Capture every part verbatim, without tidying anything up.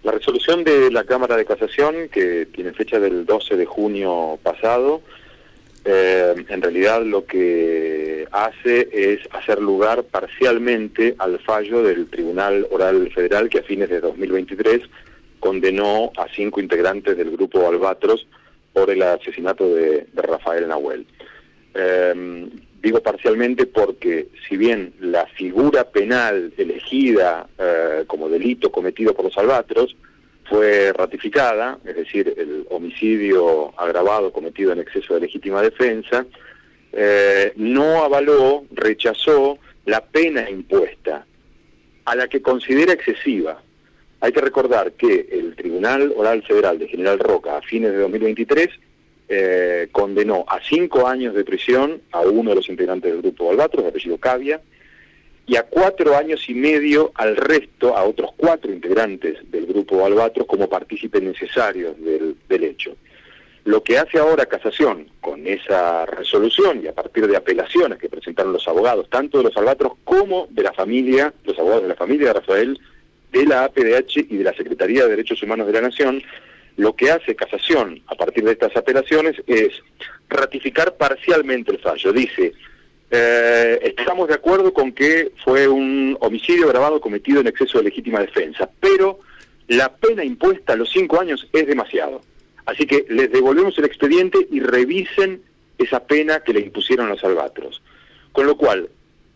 La resolución de la Cámara de Casación, que tiene fecha del doce de junio pasado, eh, en realidad lo que hace es hacer lugar parcialmente al fallo del Tribunal Oral Federal, que a fines de dos mil veintitrés condenó a cinco integrantes del grupo Albatros por el asesinato de, de Rafael Nahuel. Eh, digo parcialmente porque, si bien la figura penal elegida eh, como delito cometido por los Albatros fue ratificada, es decir, el homicidio agravado cometido en exceso de legítima defensa, eh, no avaló, rechazó la pena impuesta, a la que considera excesiva. Hay que recordar que el Tribunal Oral Federal de General Roca, a fines de dos mil veintitrés, eh, condenó a cinco años de prisión a uno de los integrantes del grupo Albatros, de apellido Cavia, y a cuatro años y medio al resto, a otros cuatro integrantes del grupo Albatros, como partícipes necesarios del, del hecho. Lo que hace ahora Casación con esa resolución, y a partir de apelaciones que presentaron los abogados, tanto de los Albatros como de la familia, los abogados de la familia de Rafael, de la A P D H y de la Secretaría de Derechos Humanos de la Nación, lo que hace Casación a partir de estas apelaciones es ratificar parcialmente el fallo. Dice, eh, estamos de acuerdo con que fue un homicidio agravado cometido en exceso de legítima defensa, pero la pena impuesta a los cinco años es demasiado. Así que les devolvemos el expediente y revisen esa pena que le impusieron los Albatros. Con lo cual,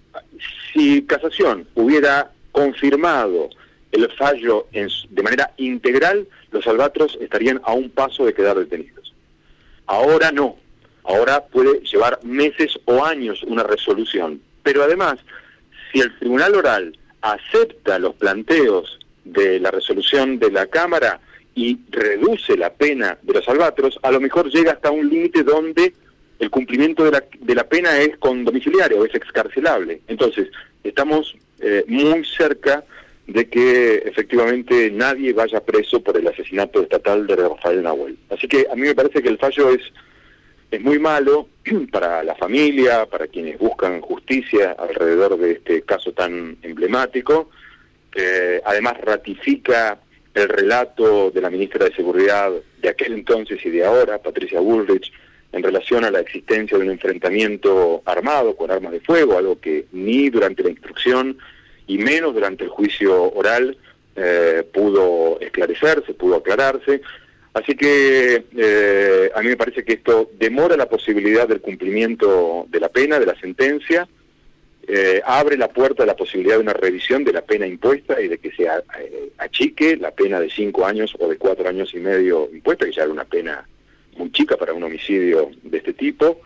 si Casación hubiera confirmado el fallo en, de manera integral, los Albatros estarían a un paso de quedar detenidos. Ahora no. Ahora puede llevar meses o años una resolución. Pero además, si el Tribunal Oral acepta los planteos de la resolución de la Cámara y reduce la pena de los Albatros, a lo mejor llega hasta un límite donde el cumplimiento de la, de la pena es con domiciliario, es excarcelable. Entonces, estamos eh, muy cerca de que efectivamente nadie vaya preso por el asesinato estatal de Rafael Nahuel. Así que a mí me parece que el fallo es, es muy malo para la familia, para quienes buscan justicia alrededor de este caso tan emblemático. Eh, además ratifica el relato de la ministra de Seguridad de aquel entonces y de ahora, Patricia Bullrich, en relación a la existencia de un enfrentamiento armado con armas de fuego, algo que ni durante la instrucción y menos durante el juicio oral eh, pudo esclarecerse, pudo aclararse. Así que eh, a mí me parece que esto demora la posibilidad del cumplimiento de la pena, de la sentencia, eh, abre la puerta a la posibilidad de una revisión de la pena impuesta y de que se eh, achique la pena de cinco años o de cuatro años y medio impuesta, que ya era una pena muy chica para un homicidio de este tipo.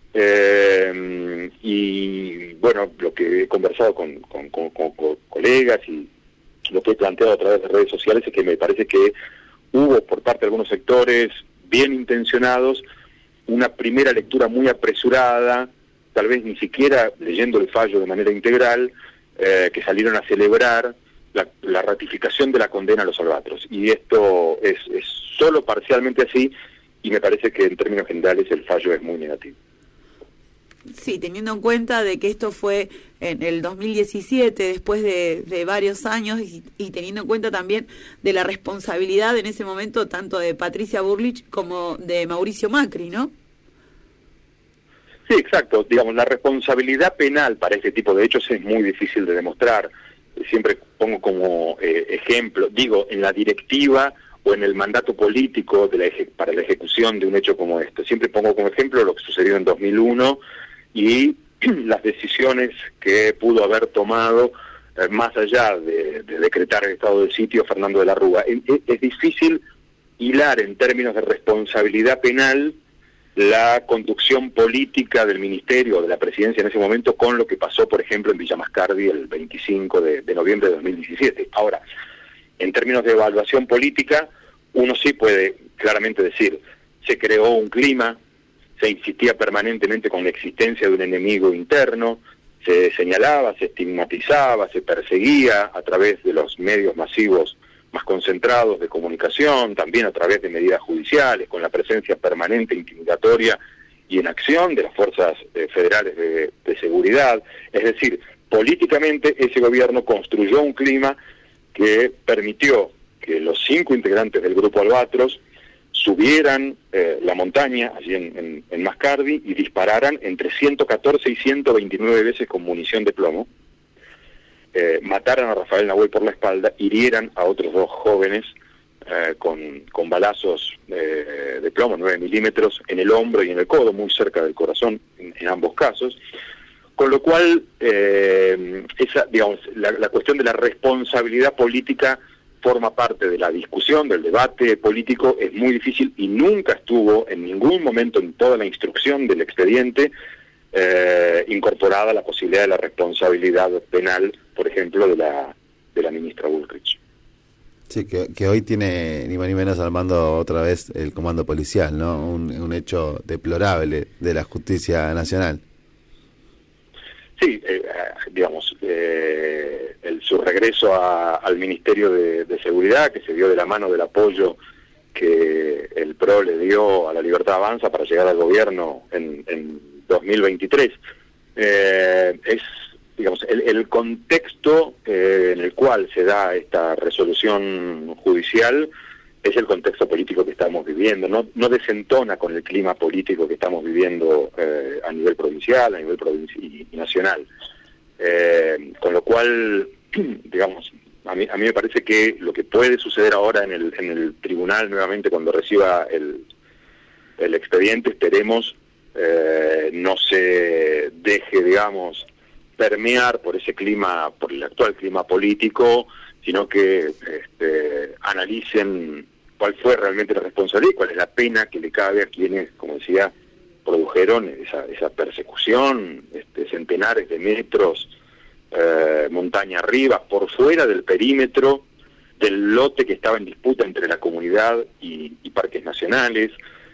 Eh, y bueno, lo que he conversado con, con, con, con, con colegas y lo que he planteado a través de redes sociales es que me parece que hubo por parte de algunos sectores bien intencionados una primera lectura muy apresurada, tal vez ni siquiera leyendo el fallo de manera integral, eh, que salieron a celebrar la, la ratificación de la condena a los Albatros. Y esto es, es solo parcialmente así, y me parece que en términos generales el fallo es muy negativo. Sí, teniendo en cuenta de que esto fue en el dos mil diecisiete, después de, de varios años, y, y teniendo en cuenta también de la responsabilidad en ese momento tanto de Patricia Bullrich como de Mauricio Macri, ¿no? Sí, exacto. Digamos, la responsabilidad penal para este tipo de hechos es muy difícil de demostrar. Siempre pongo como eh, ejemplo, digo, en la directiva o en el mandato político de la eje, para la ejecución de un hecho como este. Siempre pongo como ejemplo lo que sucedió en dos mil uno y las decisiones que pudo haber tomado eh, más allá de, de decretar el estado de sitio Fernando de la Rúa. Es, es difícil hilar en términos de responsabilidad penal la conducción política del ministerio o de la presidencia en ese momento con lo que pasó, por ejemplo, en Villa Mascardi el veinticinco de noviembre de dos mil diecisiete. Ahora, en términos de evaluación política, uno sí puede claramente decir, se creó un clima, se insistía permanentemente con la existencia de un enemigo interno, se señalaba, se estigmatizaba, se perseguía a través de los medios masivos más concentrados de comunicación, también a través de medidas judiciales, con la presencia permanente, intimidatoria y en acción de las fuerzas eh, federales de, de seguridad. Es decir, políticamente ese gobierno construyó un clima que permitió que los cinco integrantes del grupo Albatros subieran eh, la montaña allí en, en, en Mascardi y dispararan entre ciento catorce y ciento veintinueve veces con munición de plomo, eh, mataran a Rafael Nahuel por la espalda, hirieran a otros dos jóvenes eh, con, con balazos eh, de plomo, nueve milímetros, en el hombro y en el codo, muy cerca del corazón en, en ambos casos. Con lo cual, eh, esa, digamos, la, la cuestión de la responsabilidad política forma parte de la discusión, del debate político. Es muy difícil y nunca estuvo en ningún momento en toda la instrucción del expediente eh, incorporada la posibilidad de la responsabilidad penal, por ejemplo, de la de la ministra Bullrich. Sí, que, que hoy tiene ni más ni menos al mando otra vez el comando policial, ¿no? Un, un hecho deplorable de la justicia nacional. Sí, eh, digamos, eh, el, su regreso a, al Ministerio de, de Seguridad, que se dio de la mano del apoyo que el P R O le dio a la Libertad Avanza para llegar al gobierno en, en dos mil veintitrés, eh, es, digamos, el, el contexto eh, en el cual se da esta resolución judicial es el contexto político que estamos viviendo, no, no desentona con el clima político que estamos viviendo eh, a nivel provincial, a nivel provinci y, y nacional. Eh, con lo cual, digamos, a mí, a mí me parece que lo que puede suceder ahora en el, en el tribunal nuevamente cuando reciba el, el expediente, esperemos, eh, no se deje, digamos, permear por ese clima, por el actual clima político, sino que este, analicen cuál fue realmente la responsabilidad y cuál es la pena que le cabe a quienes, como decía, produjeron esa, esa persecución, este, centenares de metros, eh, montaña arriba, por fuera del perímetro del lote que estaba en disputa entre la comunidad y, y parques nacionales.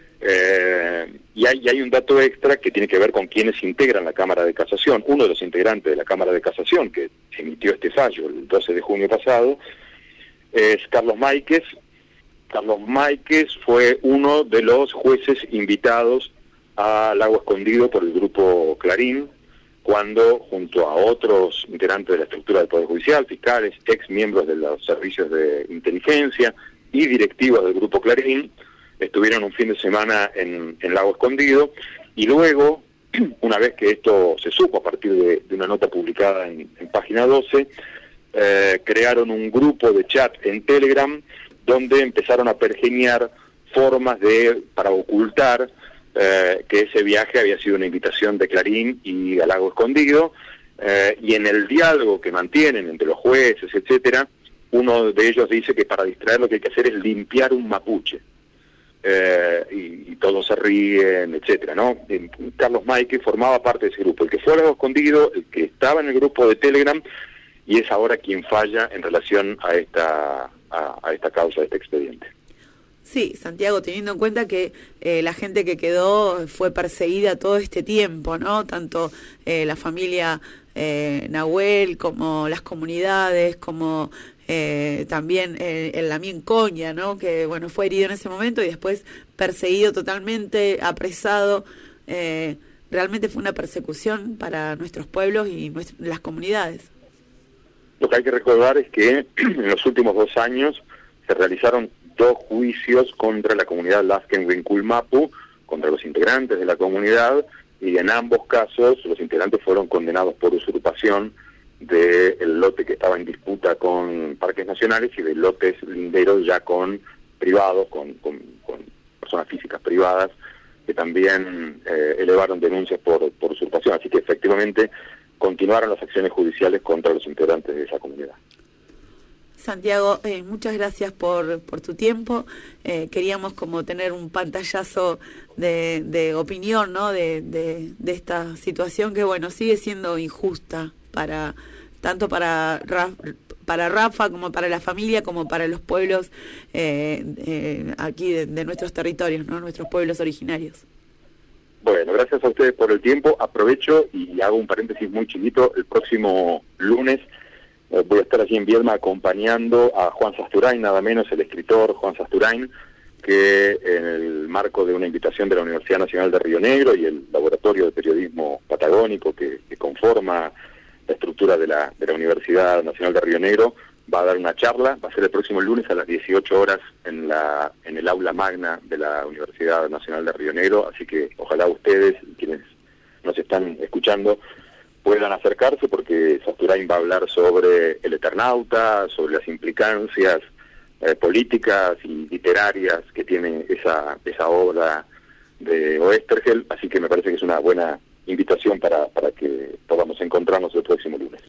Eh, y, hay, y hay un dato extra que tiene que ver con quienes integran la Cámara de Casación. Uno de los integrantes de la Cámara de Casación, que emitió este fallo el doce de junio pasado, es Carlos Máiquez. Carlos Máiquez fue uno de los jueces invitados a Lago Escondido por el Grupo Clarín, cuando junto a otros integrantes de la estructura del Poder Judicial, fiscales, ex miembros de los servicios de inteligencia y directivos del Grupo Clarín, estuvieron un fin de semana en, en Lago Escondido, y luego, una vez que esto se supo a partir de, de una nota publicada en, en Página doce, eh, crearon un grupo de chat en Telegram donde empezaron a pergeñar formas de para ocultar eh, que ese viaje había sido una invitación de Clarín y a Lago Escondido, eh, y en el diálogo que mantienen entre los jueces, etcétera, uno de ellos dice que para distraer lo que hay que hacer es limpiar un mapuche. Eh, y, y todos se ríen, etcétera, ¿no? Eh, Carlos Máiquez formaba parte de ese grupo, el que fue a Lago Escondido, el que estaba en el grupo de Telegram, y es ahora quien falla en relación a esta a, a esta causa, a este expediente. Sí, Santiago, teniendo en cuenta que eh, la gente que quedó fue perseguida todo este tiempo, ¿no? Tanto eh, la familia eh, Nahuel como las comunidades, como eh, también eh, el Lamien Coña, ¿no? Que, bueno, fue herido en ese momento y después perseguido totalmente, apresado. Eh, realmente fue una persecución para nuestros pueblos y nuestras, las comunidades. Lo que hay que recordar es que en los últimos dos años se realizaron dos juicios contra la comunidad Lasken-Wincul Mapu, contra los integrantes de la comunidad, y en ambos casos los integrantes fueron condenados por usurpación del lote que estaba en disputa con parques nacionales y de lotes linderos ya con privados, con, con, con personas físicas privadas, que también eh, elevaron denuncias por, por usurpación. Así que efectivamente continuaron las acciones judiciales contra los integrantes de esa comunidad. Santiago, eh, muchas gracias por, por tu tiempo. Eh, queríamos como tener un pantallazo de, de opinión, ¿no? De, de, de esta situación que, bueno, sigue siendo injusta para tanto para Rafa, para Rafa como para la familia, como para los pueblos eh, eh, aquí de, de nuestros territorios, ¿no? Nuestros pueblos originarios. Bueno, gracias a ustedes por el tiempo. Aprovecho y hago un paréntesis muy chiquito. El próximo lunes voy a estar allí en Viedma acompañando a Juan Sasturain, nada menos, el escritor Juan Sasturain, que en el marco de una invitación de la Universidad Nacional de Río Negro y el Laboratorio de Periodismo Patagónico que, que conforma la estructura de la, de la Universidad Nacional de Río Negro, va a dar una charla, va a ser el próximo lunes a las dieciocho horas en la en el aula magna de la Universidad Nacional de Río Negro, así que ojalá ustedes, quienes nos están escuchando, puedan acercarse, porque Sasturain va a hablar sobre el Eternauta, sobre las implicancias eh, políticas y literarias que tiene esa esa obra de Oesterheld, así que me parece que es una buena invitación para, para que podamos encontrarnos el próximo lunes.